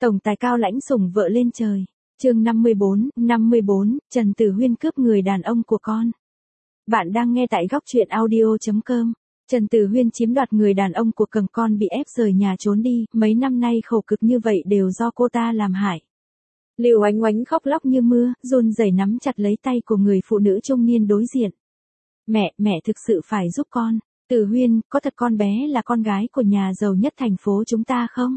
Tổng tài cao lãnh sủng vợ lên trời. Chương 54, Trần Tử Huyên cướp người đàn ông của con. Bạn đang nghe tại góc truyện audio.com. Trần Tử Huyên chiếm đoạt người đàn ông của con bị ép rời nhà trốn đi, mấy năm nay khổ cực như vậy đều do cô ta làm hại. Lưu Oánh Oánh khóc lóc như mưa, run rẩy nắm chặt lấy tay của người phụ nữ trung niên đối diện. Mẹ thực sự phải giúp con. Tử Huyên, có thật con bé là con gái của nhà giàu nhất thành phố chúng ta không?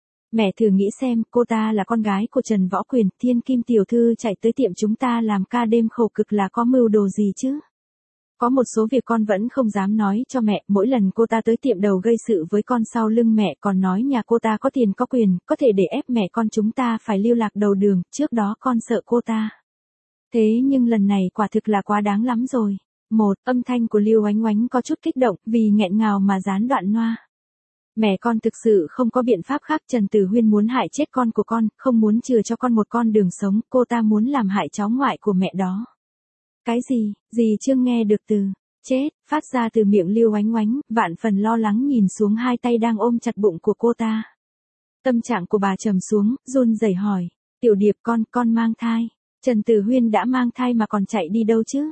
Mẹ thử nghĩ xem, cô ta là con gái của Trần Võ Quyền, thiên kim tiểu thư chạy tới tiệm chúng ta làm ca đêm khổ cực là có mưu đồ gì chứ? Có một số việc con vẫn không dám nói cho mẹ, mỗi lần cô ta tới tiệm đầu gây sự với con sau lưng mẹ còn nói nhà cô ta có tiền có quyền, có thể để ép mẹ con chúng ta phải lưu lạc đầu đường, trước đó con sợ cô ta. Thế nhưng lần này quả thực là quá đáng lắm rồi. Âm thanh của Lưu Oánh Oánh có chút kích động, vì nghẹn ngào mà gián đoạn loa. Mẹ con thực sự không có biện pháp khác, Trần Tử Huyên muốn hại chết con của con, không muốn chừa cho con một con đường sống, cô ta muốn làm hại cháu ngoại của mẹ đó. Cái gì, dì chưa nghe được từ chết, phát ra từ miệng Lưu Oánh Oánh, vạn phần lo lắng nhìn xuống hai tay đang ôm chặt bụng của cô ta. Tâm trạng của bà trầm xuống, run rẩy hỏi, Tiểu Điệp con mang thai. Trần Tử Huyên đã mang thai mà còn chạy đi đâu chứ?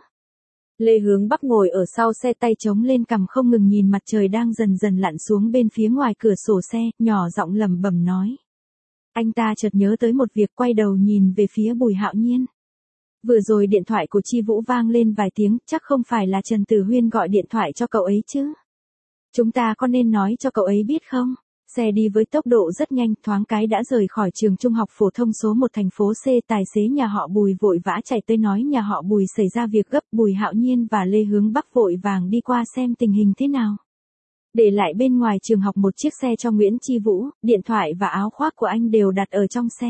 Lê Hướng Bắc ngồi ở sau xe tay chống lên cằm không ngừng nhìn mặt trời đang dần dần lặn xuống bên phía ngoài cửa sổ xe, nhỏ giọng lẩm bẩm nói. Anh ta chợt nhớ tới một việc, quay đầu nhìn về phía Bùi Hạo Nhiên. Vừa rồi điện thoại của Chi Vũ vang lên vài tiếng, chắc không phải là Trần Tử Huyên gọi điện thoại cho cậu ấy chứ? Chúng ta có nên nói cho cậu ấy biết không? Xe đi với tốc độ rất nhanh, thoáng cái đã rời khỏi trường trung học phổ thông số 1 thành phố C. Tài xế nhà họ Bùi vội vã chạy tới nói nhà họ Bùi xảy ra việc gấp. Bùi Hạo Nhiên và Lê Hướng Bắc vội vàng đi qua xem tình hình thế nào. Để lại bên ngoài trường học một chiếc xe cho Nguyễn Chi Vũ, điện thoại và áo khoác của anh đều đặt ở trong xe.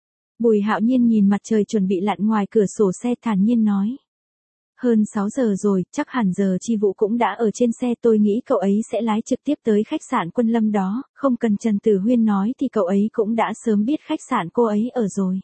Bùi Hạo Nhiên nhìn mặt trời chuẩn bị lặn ngoài cửa sổ xe thản nhiên nói. Hơn 6 giờ rồi, chắc hẳn giờ Chi Vũ cũng đã ở trên xe, tôi nghĩ cậu ấy sẽ lái trực tiếp tới khách sạn Quân Lâm đó, không cần Trần Tử Huyên nói thì cậu ấy cũng đã sớm biết khách sạn cô ấy ở rồi.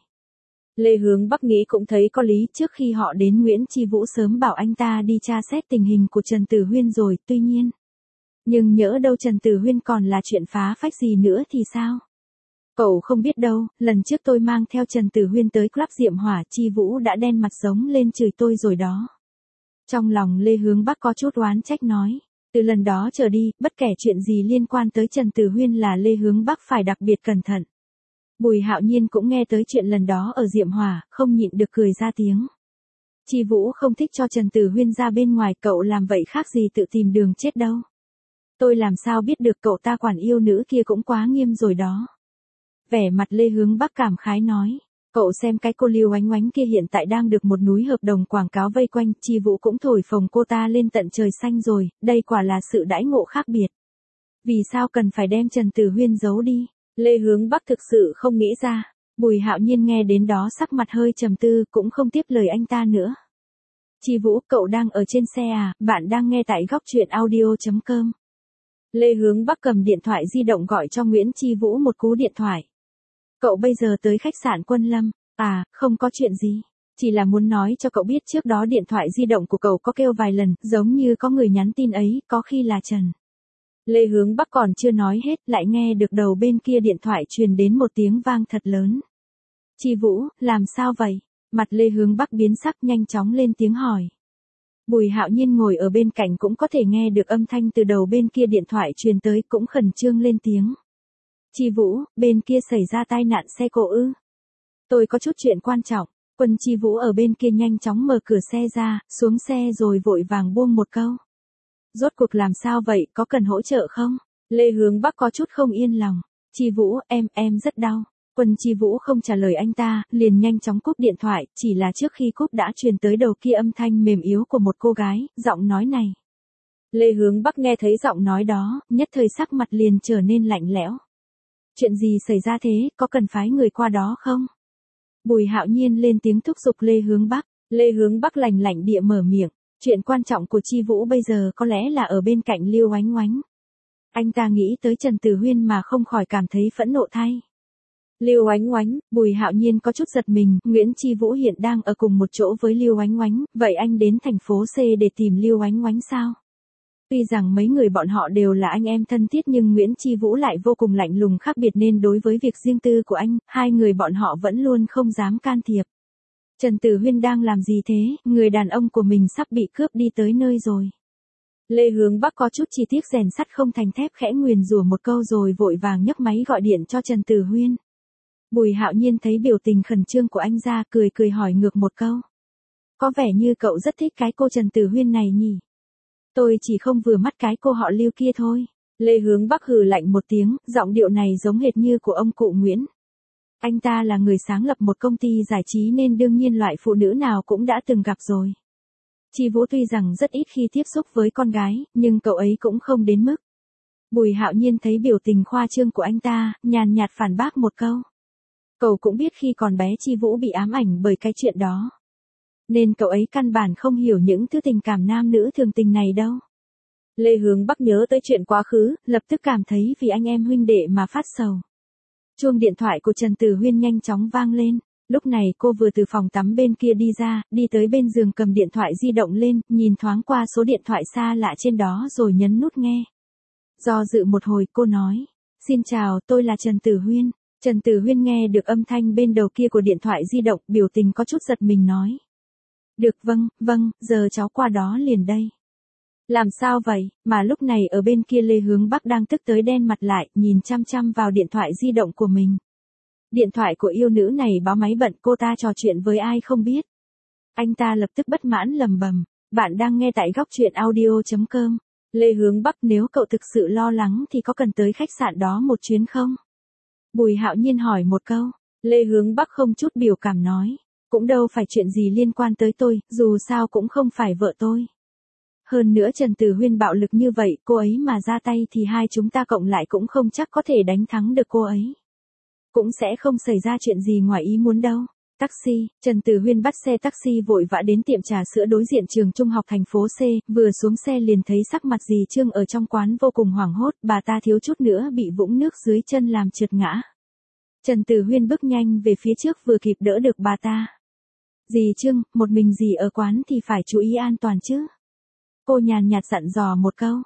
Lê Hướng Bắc nghĩ cũng thấy có lý, trước khi họ đến Nguyễn Chi Vũ sớm bảo anh ta đi tra xét tình hình của Trần Tử Huyên rồi, tuy nhiên. Nhưng nhỡ đâu Trần Tử Huyên còn là chuyện phá phách gì nữa thì sao? Cậu không biết đâu, lần trước tôi mang theo Trần Tử Huyên tới club Diệm Hỏa, Chi Vũ đã đen mặt giống lên chửi tôi rồi đó. Trong lòng Lê Hướng Bắc có chút oán trách nói, từ lần đó trở đi, bất kể chuyện gì liên quan tới Trần Tử Huyên là Lê Hướng Bắc phải đặc biệt cẩn thận. Bùi Hạo Nhiên cũng nghe tới chuyện lần đó ở Diệm Hỏa, không nhịn được cười ra tiếng. Chi Vũ không thích cho Trần Tử Huyên ra bên ngoài, cậu làm vậy khác gì tự tìm đường chết đâu. Tôi làm sao biết được, cậu ta quản yêu nữ kia cũng quá nghiêm rồi đó. Vẻ mặt Lê Hướng Bắc cảm khái nói. Cậu xem cái cô Lưu Oánh Oánh kia hiện tại đang được một núi hợp đồng quảng cáo vây quanh, Chi Vũ cũng thổi phồng cô ta lên tận trời xanh rồi, đây quả là sự đãi ngộ khác biệt. Vì sao cần phải đem Trần Tử Huyên giấu đi? Lê Hướng Bắc thực sự không nghĩ ra. Bùi Hạo Nhiên nghe đến đó sắc mặt hơi trầm tư, cũng không tiếp lời anh ta nữa. Chi Vũ, cậu đang ở trên xe à? Bạn đang nghe tại góc truyện audio.com. Lê Hướng Bắc cầm điện thoại di động gọi cho Nguyễn Chi Vũ một cú điện thoại. Cậu bây giờ tới khách sạn Quân Lâm, không có chuyện gì. Chỉ là muốn nói cho cậu biết trước đó điện thoại di động của cậu có kêu vài lần, giống như có người nhắn tin ấy, có khi là Trần. Lê Hướng Bắc còn chưa nói hết, lại nghe được đầu bên kia điện thoại truyền đến một tiếng vang thật lớn. Chi Vũ, làm sao vậy? Mặt Lê Hướng Bắc biến sắc nhanh chóng lên tiếng hỏi. Bùi Hạo Nhiên ngồi ở bên cạnh cũng có thể nghe được âm thanh từ đầu bên kia điện thoại truyền tới, cũng khẩn trương lên tiếng. Chi Vũ, bên kia xảy ra tai nạn xe cộ ư? Tôi có chút chuyện quan trọng. Quân Chi Vũ ở bên kia nhanh chóng mở cửa xe ra, xuống xe rồi vội vàng buông một câu. Rốt cuộc làm sao vậy, có cần hỗ trợ không? Lê Hướng Bắc có chút không yên lòng. Chi Vũ, em rất đau. Quân Chi Vũ không trả lời anh ta, liền nhanh chóng cúp điện thoại, chỉ là trước khi cúp đã truyền tới đầu kia âm thanh mềm yếu của một cô gái, giọng nói này. Lê Hướng Bắc nghe thấy giọng nói đó, nhất thời sắc mặt liền trở nên lạnh lẽo. Chuyện gì xảy ra thế, có cần phái người qua đó không? Bùi Hạo Nhiên lên tiếng thúc giục Lê Hướng Bắc. Lê Hướng Bắc lạnh lạnh địa mở miệng. Chuyện quan trọng của Chi Vũ bây giờ có lẽ là ở bên cạnh Lưu Oánh Oánh. Anh ta nghĩ tới Trần Tử Huyên mà không khỏi cảm thấy phẫn nộ thay. Lưu Oánh Oánh, Bùi Hạo Nhiên có chút giật mình, Nguyễn Chi Vũ hiện đang ở cùng một chỗ với Lưu Oánh Oánh, vậy anh đến thành phố C để tìm Lưu Oánh Oánh sao? Tuy rằng mấy người bọn họ đều là anh em thân thiết nhưng Nguyễn Chi Vũ lại vô cùng lạnh lùng khác biệt nên đối với việc riêng tư của anh, hai người bọn họ vẫn luôn không dám can thiệp. Trần Tử Huyên đang làm gì thế, người đàn ông của mình sắp bị cướp đi tới nơi rồi. Lê Hướng Bắc có chút chi tiết rèn sắt không thành thép khẽ nguyền rủa một câu rồi vội vàng nhấc máy gọi điện cho Trần Tử Huyên. Bùi Hạo Nhiên thấy biểu tình khẩn trương của anh ra cười cười hỏi ngược một câu. Có vẻ như cậu rất thích cái cô Trần Tử Huyên này nhỉ? Tôi chỉ không vừa mắt cái cô họ Lưu kia thôi. Lê Hướng Bắc hừ lạnh một tiếng, giọng điệu này giống hệt như của ông cụ Nguyễn. Anh ta là người sáng lập một công ty giải trí nên đương nhiên loại phụ nữ nào cũng đã từng gặp rồi. Chi Vũ tuy rằng rất ít khi tiếp xúc với con gái, nhưng cậu ấy cũng không đến mức. Bùi Hạo Nhiên thấy biểu tình khoa trương của anh ta, nhàn nhạt phản bác một câu. Cậu cũng biết khi còn bé Chi Vũ bị ám ảnh bởi cái chuyện đó. Nên cậu ấy căn bản không hiểu những thứ tình cảm nam nữ thường tình này đâu. Lê Hướng Bắc nhớ tới chuyện quá khứ, lập tức cảm thấy vì anh em huynh đệ mà phát sầu. Chuông điện thoại của Trần Tử Huyên nhanh chóng vang lên. Lúc này cô vừa từ phòng tắm bên kia đi ra, đi tới bên giường cầm điện thoại di động lên, nhìn thoáng qua số điện thoại xa lạ trên đó rồi nhấn nút nghe. Do dự một hồi cô nói, xin chào, tôi là Trần Tử Huyên. Trần Tử Huyên nghe được âm thanh bên đầu kia của điện thoại di động, biểu tình có chút giật mình nói. Được vâng, giờ cháu qua đó liền đây. Làm sao vậy, mà lúc này ở bên kia Lê Hướng Bắc đang tức tới đen mặt lại, nhìn chăm chăm vào điện thoại di động của mình. Điện thoại của yêu nữ này báo máy bận, cô ta trò chuyện với ai không biết. Anh ta lập tức bất mãn lầm bầm, bạn đang nghe tại góc truyện audio.com. Lê Hướng Bắc, nếu cậu thực sự lo lắng thì có cần tới khách sạn đó một chuyến không? Bùi Hạo Nhiên hỏi một câu. Lê Hướng Bắc không chút biểu cảm nói, cũng đâu phải chuyện gì liên quan tới tôi, dù sao cũng không phải vợ tôi. Hơn nữa Trần Tử Huyên bạo lực như vậy, cô ấy mà ra tay thì hai chúng ta cộng lại cũng không chắc có thể đánh thắng được cô ấy. Cũng sẽ không xảy ra chuyện gì ngoài ý muốn đâu. Taxi, Trần Tử Huyên bắt xe taxi vội vã đến tiệm trà sữa đối diện trường trung học thành phố C, vừa xuống xe liền thấy sắc mặt dì Trương ở trong quán vô cùng hoảng hốt, bà ta thiếu chút nữa bị vũng nước dưới chân làm trượt ngã. Trần Tử Huyên bước nhanh về phía trước vừa kịp đỡ được bà ta. Dì Trương, một mình dì ở quán thì phải chú ý an toàn chứ. Cô nhàn nhạt dặn dò một câu,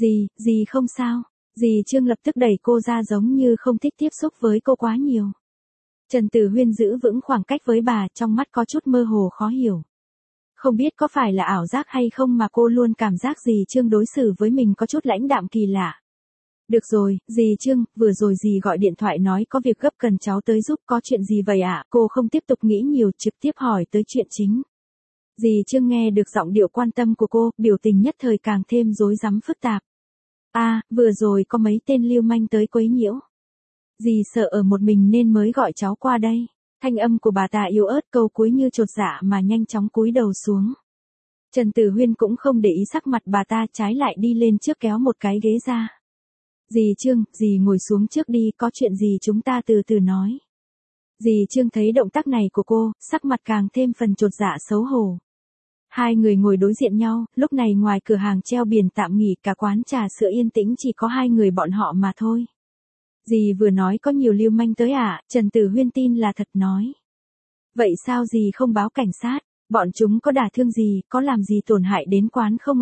dì không sao. Dì Trương lập tức đẩy cô ra giống như không thích tiếp xúc với cô quá nhiều. Trần Tử Huyên giữ vững khoảng cách với bà, trong mắt có chút mơ hồ khó hiểu. Không biết có phải là ảo giác hay không mà cô luôn cảm giác dì Trương đối xử với mình có chút lãnh đạm kỳ lạ. Được rồi, dì Trương, vừa rồi dì gọi điện thoại nói có việc gấp cần cháu tới giúp, có chuyện gì vậy ạ? Cô không tiếp tục nghĩ nhiều, trực tiếp hỏi tới chuyện chính. Dì Trương nghe được giọng điệu quan tâm của cô, biểu tình nhất thời càng thêm rối rắm phức tạp. Vừa rồi có mấy tên lưu manh tới quấy nhiễu. Dì sợ ở một mình nên mới gọi cháu qua đây. Thanh âm của bà ta yếu ớt, câu cuối như chột dạ mà nhanh chóng cúi đầu xuống. Trần Tử Huyên cũng không để ý sắc mặt bà ta, trái lại đi lên trước kéo một cái ghế ra. Dì Trương, dì ngồi xuống trước đi, có chuyện gì chúng ta từ từ nói. Dì Trương thấy động tác này của cô, sắc mặt càng thêm phần chột dạ xấu hổ. Hai người ngồi đối diện nhau, lúc này ngoài cửa hàng treo biển tạm nghỉ, cả quán trà sữa yên tĩnh chỉ có hai người bọn họ mà thôi. Dì vừa nói có nhiều lưu manh tới Trần Tử Huyên tin là thật nói. Vậy sao dì không báo cảnh sát, bọn chúng có đả thương gì, có làm gì tổn hại đến quán không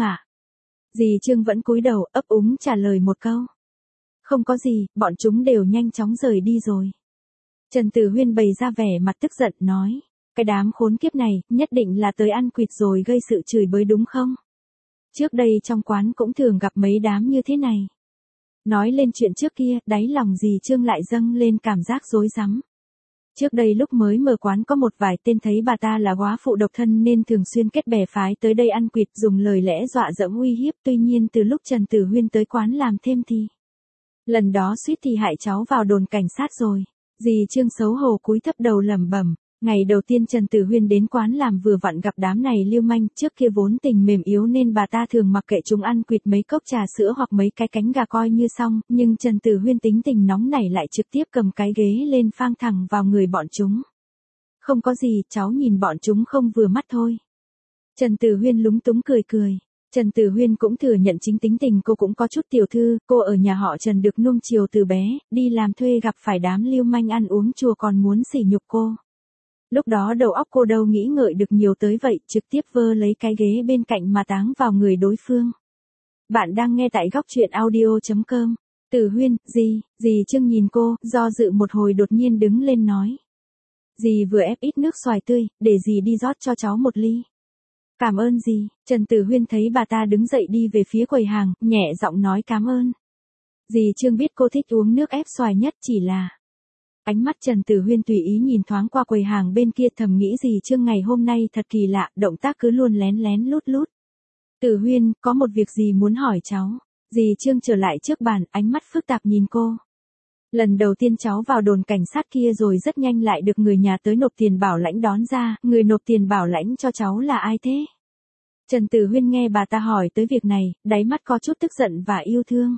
Dì Trương vẫn cúi đầu ấp úng trả lời một câu. Không có gì, bọn chúng đều nhanh chóng rời đi rồi. Trần Tử Huyên bày ra vẻ mặt tức giận nói. Cái đám khốn kiếp này, nhất định là tới ăn quỵt rồi gây sự chửi bới đúng không? Trước đây trong quán cũng thường gặp mấy đám như thế này. Nói lên chuyện trước kia, đáy lòng dì Trương lại dâng lên cảm giác rối rắm. Trước đây lúc mới mở quán có một vài tên thấy bà ta là góa phụ độc thân nên thường xuyên kết bè phái tới đây ăn quỵt, dùng lời lẽ dọa dẫm uy hiếp, tuy nhiên từ lúc Trần Tử Huyên tới quán làm thêm thì. Lần đó suýt thì hại cháu vào đồn cảnh sát rồi. Dì Trương xấu hổ cúi thấp đầu lẩm bẩm. Ngày đầu tiên Trần Tử Huyên đến quán làm vừa vặn gặp đám này lưu manh, trước kia vốn tình mềm yếu nên bà ta thường mặc kệ chúng ăn quỵt mấy cốc trà sữa hoặc mấy cái cánh gà coi như xong, nhưng Trần Tử Huyên tính tình nóng nảy lại trực tiếp cầm cái ghế lên phang thẳng vào người bọn chúng. Không có gì, cháu nhìn bọn chúng không vừa mắt thôi. Trần Tử Huyên lúng túng cười cười. Trần Tử Huyên cũng thừa nhận chính tính tình cô cũng có chút tiểu thư, cô ở nhà họ Trần được nuông chiều từ bé, đi làm thuê gặp phải đám lưu manh ăn uống chùa còn muốn sỉ nhục cô. Lúc đó đầu óc cô đâu nghĩ ngợi được nhiều tới vậy, trực tiếp vơ lấy cái ghế bên cạnh mà táng vào người đối phương. Bạn đang nghe tại góc truyện audio.com. Tử Huyên, dì Trương nhìn cô, do dự một hồi đột nhiên đứng lên nói. Dì vừa ép ít nước xoài tươi, để dì đi rót cho cháu một ly. Cảm ơn dì. Trần Tử Huyên thấy bà ta đứng dậy đi về phía quầy hàng, nhẹ giọng nói cảm ơn. Dì Trương biết cô thích uống nước ép xoài nhất, chỉ là... Ánh mắt Trần Tử Huyên tùy ý nhìn thoáng qua quầy hàng bên kia, thầm nghĩ dì Trương ngày hôm nay thật kỳ lạ, động tác cứ luôn lén lén lút lút. Tử Huyên, có một việc gì muốn hỏi cháu. Dì Trương trở lại trước bàn, ánh mắt phức tạp nhìn cô. Lần đầu tiên cháu vào đồn cảnh sát kia rồi rất nhanh lại được người nhà tới nộp tiền bảo lãnh đón ra, người nộp tiền bảo lãnh cho cháu là ai thế? Trần Tử Huyên nghe bà ta hỏi tới việc này, đáy mắt có chút tức giận và yêu thương.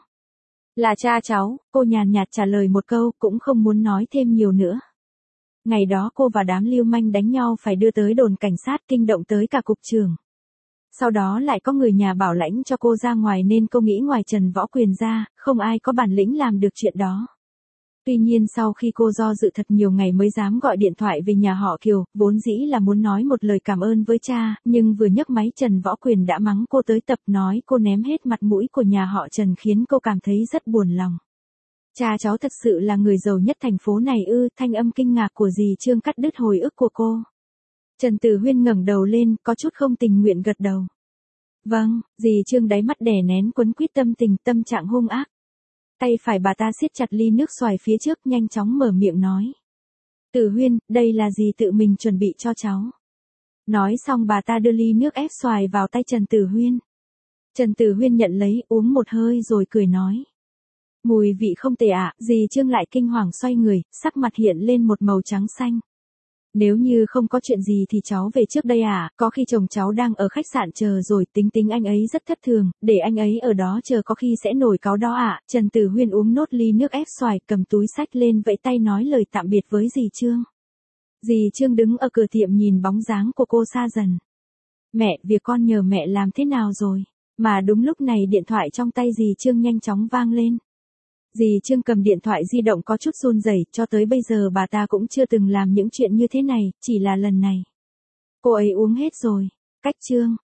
Là cha cháu, cô nhàn nhạt trả lời một câu, cũng không muốn nói thêm nhiều nữa. Ngày đó cô và đám lưu manh đánh nhau phải đưa tới đồn cảnh sát, kinh động tới cả cục trưởng. Sau đó lại có người nhà bảo lãnh cho cô ra ngoài nên cô nghĩ ngoài Trần Võ Quyền ra, không ai có bản lĩnh làm được chuyện đó. Tuy nhiên sau khi cô do dự thật nhiều ngày mới dám gọi điện thoại về nhà họ Kiều, vốn dĩ là muốn nói một lời cảm ơn với cha, nhưng vừa nhấc máy Trần Võ Quyền đã mắng cô tới tập, nói cô ném hết mặt mũi của nhà họ Trần, khiến cô cảm thấy rất buồn lòng. Cha cháu thật sự là người giàu nhất thành phố này ư? Thanh âm kinh ngạc của dì Trương cắt đứt hồi ức của cô. Trần Tử Huyên ngẩng đầu lên, có chút không tình nguyện gật đầu. Vâng, dì Trương đáy mắt đè nén quấn quýt tâm tình, tâm trạng hung ác. Tay phải bà ta siết chặt ly nước xoài phía trước, nhanh chóng mở miệng nói. Tử Huyên, đây là dì tự mình chuẩn bị cho cháu. Nói xong bà ta đưa ly nước ép xoài vào tay Trần Tử Huyên. Trần Tử Huyên nhận lấy, uống một hơi rồi cười nói. Mùi vị không tệ ạ. Dì Trương lại kinh hoàng xoay người, sắc mặt hiện lên một màu trắng xanh. Nếu như không có chuyện gì thì cháu về trước đây à, có khi chồng cháu đang ở khách sạn chờ rồi, tính anh ấy rất thất thường, để anh ấy ở đó chờ có khi sẽ nổi cáu đó ạ. Trần Tử Huyên uống nốt ly nước ép xoài, cầm túi xách lên vẫy tay nói lời tạm biệt với dì Trương. Dì Trương đứng ở cửa tiệm nhìn bóng dáng của cô xa dần. Mẹ, việc con nhờ mẹ làm thế nào rồi? Mà đúng lúc này điện thoại trong tay dì Trương nhanh chóng vang lên. Dì Trương cầm điện thoại di động có chút run rẩy, cho tới bây giờ bà ta cũng chưa từng làm những chuyện như thế này, chỉ là lần này. Cô ấy uống hết rồi. Cách Trương,